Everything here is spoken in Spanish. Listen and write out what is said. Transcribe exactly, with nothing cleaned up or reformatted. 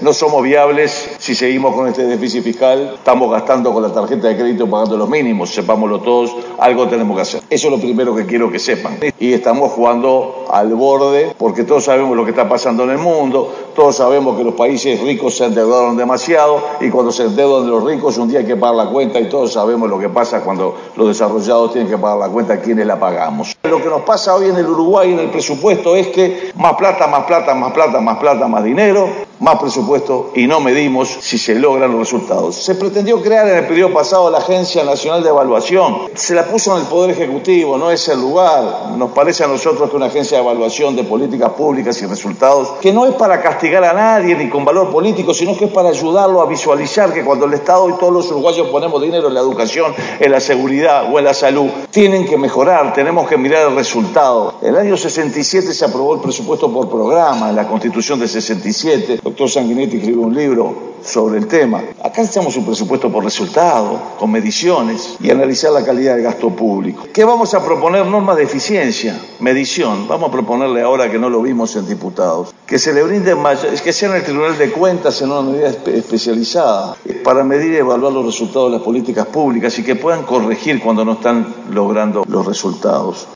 no somos viables si seguimos con este déficit fiscal, estamos gastando con la tarjeta de crédito pagando los mínimos, sepámoslo todos, algo tenemos que hacer. Eso es lo primero que quiero que sepan. Y estamos jugando al borde porque todos sabemos lo que está pasando en el mundo, todos sabemos que los países ricos se endeudaron demasiado y cuando se endeudan los ricos un día hay que pagar la cuenta y todos sabemos lo que pasa cuando los desarrollados tienen que pagar la cuenta, ¿quiénes la pagamos? Lo que nos pasa hoy en el Uruguay en el presupuesto es que más plata, más plata, más plata, más plata, más dinero, más presupuesto y no medimos si se logran los resultados. Se pretendió crear en el periodo pasado la Agencia Nacional de Evaluación. Se la puso en el Poder Ejecutivo, no es el lugar. Nos parece a nosotros que una agencia de evaluación de políticas públicas y resultados, que no es para castigar a nadie ni con valor político, sino que es para ayudarlo a visualizar que cuando el Estado y todos los uruguayos ponemos dinero en la educación, en la seguridad o en la salud, tienen que mejorar, tenemos que mirar el resultado. En el año sesenta y siete se aprobó el presupuesto por programa, en la Constitución de sesenta y siete. El doctor Sanguinetti escribió un libro sobre el tema. Acá necesitamos un presupuesto por resultado, con mediciones y analizar la calidad del gasto público. ¿Qué vamos a proponer? Normas de eficiencia, medición. Vamos a proponerle ahora que no lo vimos en diputados, que se le brinde mayor, que sea en el Tribunal de Cuentas en una medida espe- especializada para medir y evaluar los resultados de las políticas públicas y que puedan corregir cuando no están logrando los resultados.